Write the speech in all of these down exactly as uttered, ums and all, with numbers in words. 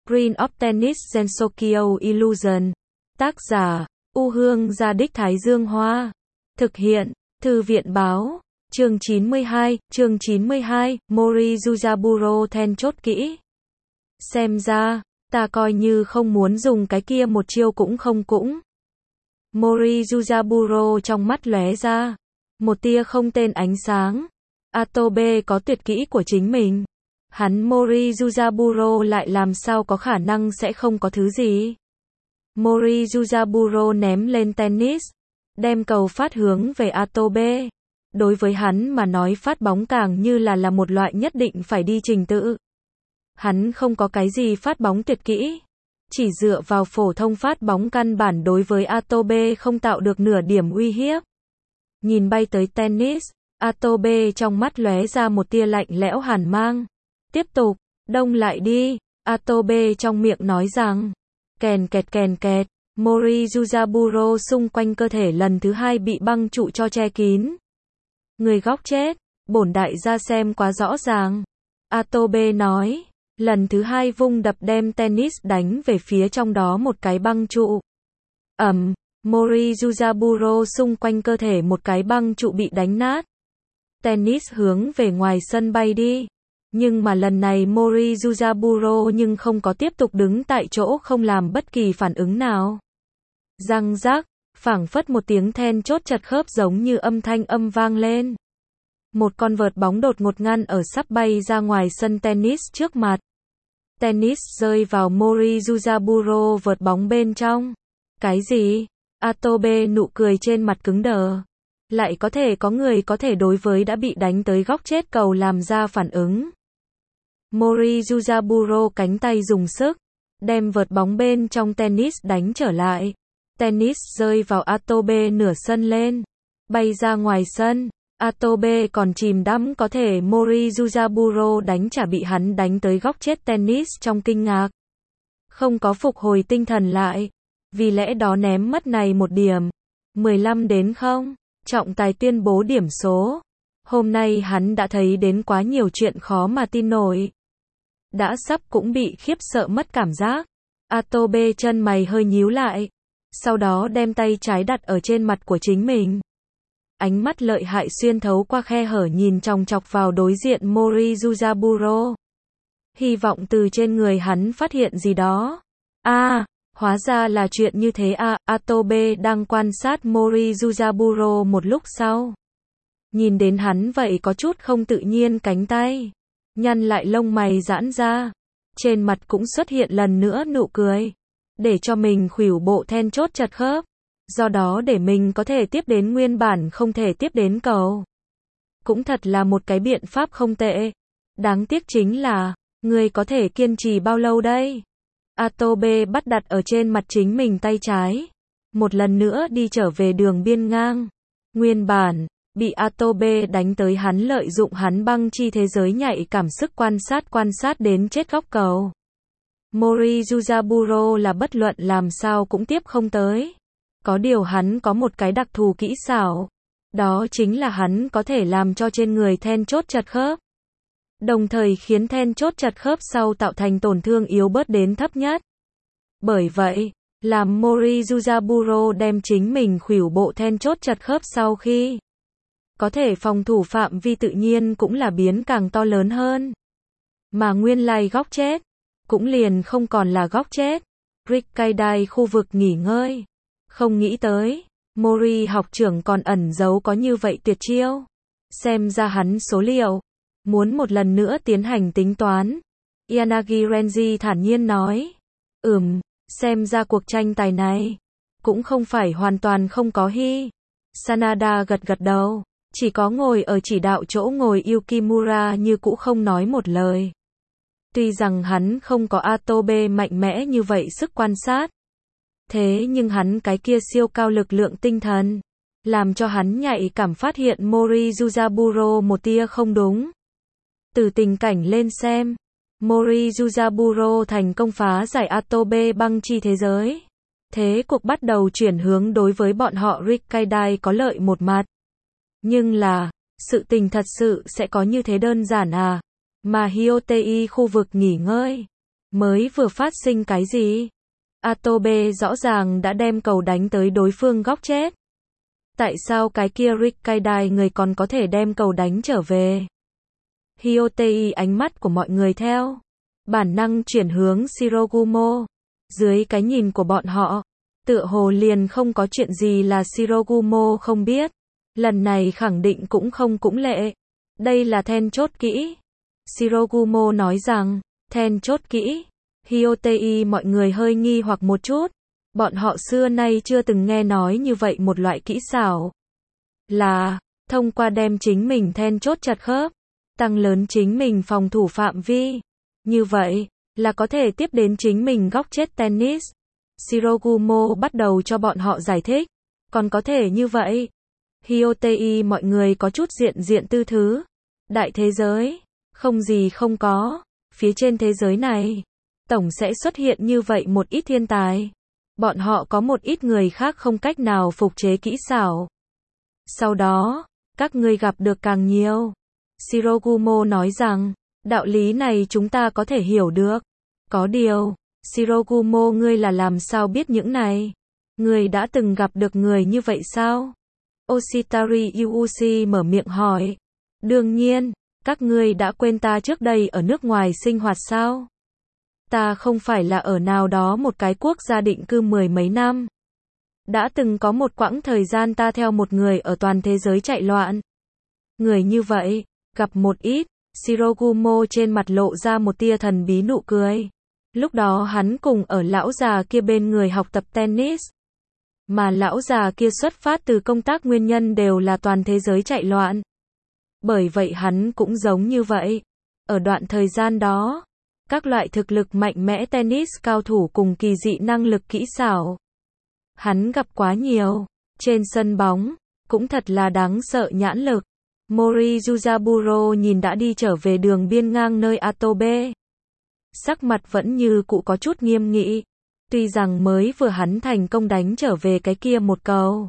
Green of Tennis Gensokyo Illusion. Tác giả, U Hương Gia Đích Thái Dương Hoa. Thực hiện, Thư viện Báo. Chương chín mươi hai, chương chín mươi hai, Mori Yuzaburo then chốt kỹ. Xem ra, ta coi như không muốn dùng cái kia một chiêu cũng không cũng. Mori Yuzaburo trong mắt lóe ra một tia không tên ánh sáng. Atobe có tuyệt kỹ của chính mình. Hắn Mori Yuzaburo lại làm sao có khả năng sẽ không có thứ gì. Mori Yuzaburo ném lên tennis, đem cầu phát hướng về Atobe. Đối với hắn mà nói phát bóng càng như là là một loại nhất định phải đi trình tự. Hắn không có cái gì phát bóng tuyệt kỹ. Chỉ dựa vào phổ thông phát bóng căn bản đối với Atobe không tạo được nửa điểm uy hiếp. Nhìn bay tới tennis, Atobe trong mắt lóe ra một tia lạnh lẽo hàn mang. Tiếp tục, đông lại đi, Atobe trong miệng nói rằng. Kèn kẹt kèn kẹt, Mori Yuzaburo xung quanh cơ thể lần thứ hai bị băng trụ cho che kín. Người góc chết, bổn đại gia xem quá rõ ràng. Atobe nói, lần thứ hai vung đập đem tennis đánh về phía trong đó một cái băng trụ. Ầm, Mori Yuzaburo xung quanh cơ thể một cái băng trụ bị đánh nát. Tennis hướng về ngoài sân bay đi. Nhưng mà lần này Mori Yuzaburo nhưng không có tiếp tục đứng tại chỗ không làm bất kỳ phản ứng nào. Răng rác, phảng phất một tiếng then chốt chặt khớp giống như âm thanh âm vang lên. Một con vợt bóng đột ngột ngăn ở sắp bay ra ngoài sân tennis trước mặt. Tennis rơi vào Mori Yuzaburo vợt bóng bên trong. Cái gì? Atobe nụ cười trên mặt cứng đờ. Lại có thể có người có thể đối với đã bị đánh tới góc chết cầu làm ra phản ứng. Mori Yuzaburo cánh tay dùng sức, đem vợt bóng bên trong tennis đánh trở lại. Tennis rơi vào Atobe nửa sân lên, bay ra ngoài sân. Atobe còn chìm đắm có thể Mori Yuzaburo đánh trả bị hắn đánh tới góc chết tennis trong kinh ngạc. Không có phục hồi tinh thần lại. Vì lẽ đó ném mất này một điểm. mười lăm đến không. Trọng tài tuyên bố điểm số. Hôm nay hắn đã thấy đến quá nhiều chuyện khó mà tin nổi. Đã sắp cũng bị khiếp sợ mất cảm giác. Atobe chân mày hơi nhíu lại. Sau đó đem tay trái đặt ở trên mặt của chính mình. Ánh mắt lợi hại xuyên thấu qua khe hở nhìn chòng chọc vào đối diện Mori Yuzaburo. Hy vọng từ trên người hắn phát hiện gì đó. A, à, hóa ra là chuyện như thế à. Atobe đang quan sát Mori Yuzaburo một lúc sau. Nhìn đến hắn vậy có chút không tự nhiên cánh tay. Nhăn lại lông mày giãn ra. Trên mặt cũng xuất hiện lần nữa nụ cười. Để cho mình khuỷu bộ then chốt chặt khớp. Do đó để mình có thể tiếp đến nguyên bản không thể tiếp đến cầu. Cũng thật là một cái biện pháp không tệ. Đáng tiếc chính là, người có thể kiên trì bao lâu đây? Atobe bắt đặt ở trên mặt chính mình tay trái. Một lần nữa đi trở về đường biên ngang. Nguyên bản, bị Atobe đánh tới hắn lợi dụng hắn băng chi thế giới nhạy cảm sức quan sát quan sát đến chết góc cầu. Mori Yuzaburo là bất luận làm sao cũng tiếp không tới. Có điều hắn có một cái đặc thù kỹ xảo. Đó chính là hắn có thể làm cho trên người then chốt chặt khớp. Đồng thời khiến then chốt chặt khớp sau tạo thành tổn thương yếu bớt đến thấp nhất. Bởi vậy, làm Mori Yuzaburo đem chính mình khuỷu bộ then chốt chặt khớp sau khi có thể phòng thủ phạm vi tự nhiên cũng là biến càng to lớn hơn. Mà nguyên lai góc chết, cũng liền không còn là góc chết. Rikkaidai khu vực nghỉ ngơi. Không nghĩ tới, Mori học trưởng còn ẩn giấu có như vậy tuyệt chiêu. Xem ra hắn số liệu. Muốn một lần nữa tiến hành tính toán. Yanagi Renji thản nhiên nói. Ừm, xem ra cuộc tranh tài này cũng không phải hoàn toàn không có hy. Sanada gật gật đầu. Chỉ có ngồi ở chỉ đạo chỗ ngồi Yukimura như cũ không nói một lời. Tuy rằng hắn không có Atobe mạnh mẽ như vậy sức quan sát. Thế nhưng hắn cái kia siêu cao lực lượng tinh thần. Làm cho hắn nhạy cảm phát hiện Mori Yuzaburo một tia không đúng. Từ tình cảnh lên xem, Mori Yuzaburo thành công phá giải Atobe băng chi thế giới. Thế cuộc bắt đầu chuyển hướng đối với bọn họ Rikkaidai có lợi một mặt. Nhưng là, sự tình thật sự sẽ có như thế đơn giản à? Mà Hyotei khu vực nghỉ ngơi. Mới vừa phát sinh cái gì? Atobe rõ ràng đã đem cầu đánh tới đối phương góc chết. Tại sao cái kia Rikkaidai người còn có thể đem cầu đánh trở về? Hyotei ánh mắt của mọi người theo bản năng chuyển hướng Shirogumo. Dưới cái nhìn của bọn họ, tựa hồ liền không có chuyện gì là Shirogumo không biết. Lần này khẳng định cũng không cũng lệ. Đây là then chốt kỹ. Shirogumo nói rằng, then chốt kỹ. Hyotei mọi người hơi nghi hoặc một chút. Bọn họ xưa nay chưa từng nghe nói như vậy một loại kỹ xảo. Là, thông qua đem chính mình then chốt chặt khớp, tăng lớn chính mình phòng thủ phạm vi. Như vậy, là có thể tiếp đến chính mình góc chết tennis. Shirogumo bắt đầu cho bọn họ giải thích. Còn có thể như vậy. Hyotei mọi người có chút diện diện tư thứ. Đại thế giới, không gì không có. Phía trên thế giới này, tổng sẽ xuất hiện như vậy một ít thiên tài. Bọn họ có một ít người khác không cách nào phục chế kỹ xảo. Sau đó, các ngươi gặp được càng nhiều. Shirogumo nói rằng, đạo lý này chúng ta có thể hiểu được. Có điều, Shirogumo ngươi là làm sao biết những này? Ngươi đã từng gặp được người như vậy sao? Oshitari Yuuchi mở miệng hỏi. Đương nhiên, các ngươi đã quên ta trước đây ở nước ngoài sinh hoạt sao? Ta không phải là ở nào đó một cái quốc gia định cư mười mấy năm. Đã từng có một quãng thời gian ta theo một người ở toàn thế giới chạy loạn. Người như vậy, gặp một ít. Shirogumo trên mặt lộ ra một tia thần bí nụ cười. Lúc đó hắn cùng ở lão già kia bên người học tập tennis. Mà lão già kia xuất phát từ công tác nguyên nhân đều là toàn thế giới chạy loạn. Bởi vậy hắn cũng giống như vậy. Ở đoạn thời gian đó, các loại thực lực mạnh mẽ tennis cao thủ cùng kỳ dị năng lực kỹ xảo. Hắn gặp quá nhiều. Trên sân bóng, cũng thật là đáng sợ nhãn lực. Mori Yuzaburo nhìn đã đi trở về đường biên ngang nơi Atobe. Sắc mặt vẫn như cũ có chút nghiêm nghị. Tuy rằng mới vừa hắn thành công đánh trở về cái kia một cầu.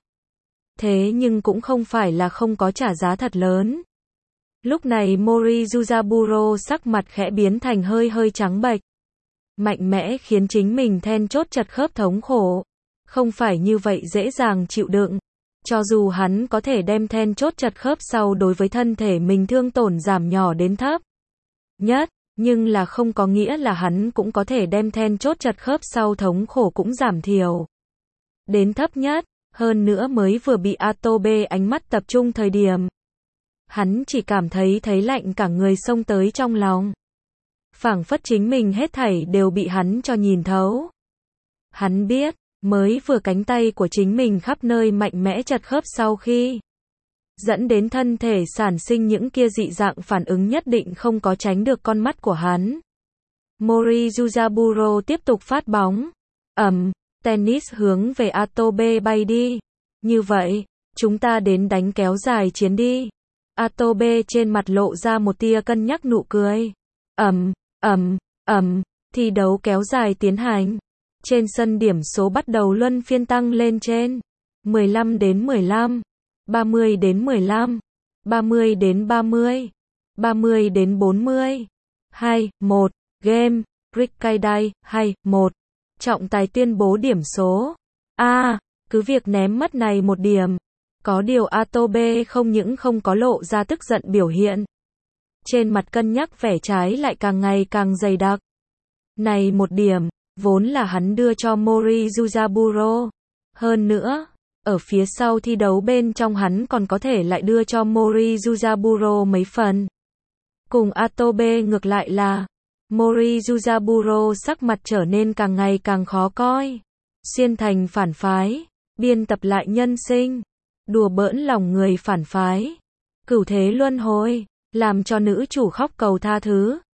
Thế nhưng cũng không phải là không có trả giá thật lớn. Lúc này Mori Yuzaburo sắc mặt khẽ biến thành hơi hơi trắng bệch. Mạnh mẽ khiến chính mình then chốt chặt khớp thống khổ. Không phải như vậy dễ dàng chịu đựng. Cho dù hắn có thể đem then chốt chặt khớp sau đối với thân thể mình thương tổn giảm nhỏ đến thấp nhất, nhưng là không có nghĩa là hắn cũng có thể đem then chốt chặt khớp sau thống khổ cũng giảm thiểu đến thấp nhất, hơn nữa mới vừa bị Atobe ánh mắt tập trung thời điểm. Hắn chỉ cảm thấy thấy lạnh cả người xông tới trong lòng. Phảng phất chính mình hết thảy đều bị hắn cho nhìn thấu. Hắn biết, mới vừa cánh tay của chính mình khắp nơi mạnh mẽ chặt khớp sau khi dẫn đến thân thể sản sinh những kia dị dạng phản ứng nhất định không có tránh được con mắt của hắn. Mori Yuzaburo tiếp tục phát bóng. Ầm, tennis hướng về Atobe bay đi. Như vậy, chúng ta đến đánh kéo dài chiến đi. Atobe trên mặt lộ ra một tia cân nhắc nụ cười. Ầm, ầm, ầm, thi đấu kéo dài tiến hành. Trên sân điểm số bắt đầu luân phiên tăng lên trên mười lăm đến mười lăm, ba mươi đến mười lăm, ba mươi đến ba mươi, ba mươi đến bốn mươi. hai, một, game, Rikkaidai, hai, một. Trọng tài tuyên bố điểm số. A, à, cứ việc ném mất này một điểm. Có điều Atobe không những không có lộ ra tức giận biểu hiện. Trên mặt cân nhắc vẻ trái lại càng ngày càng dày đặc. Này một điểm, vốn là hắn đưa cho Mori Yuzaburo. Hơn nữa, ở phía sau thi đấu bên trong hắn còn có thể lại đưa cho Mori Yuzaburo mấy phần. Cùng Atobe ngược lại là, Mori Yuzaburo sắc mặt trở nên càng ngày càng khó coi. Xuyên thành phản phái, biên tập lại nhân sinh, đùa bỡn lòng người phản phái. Cửu thế luân hồi, làm cho nữ chủ khóc cầu tha thứ.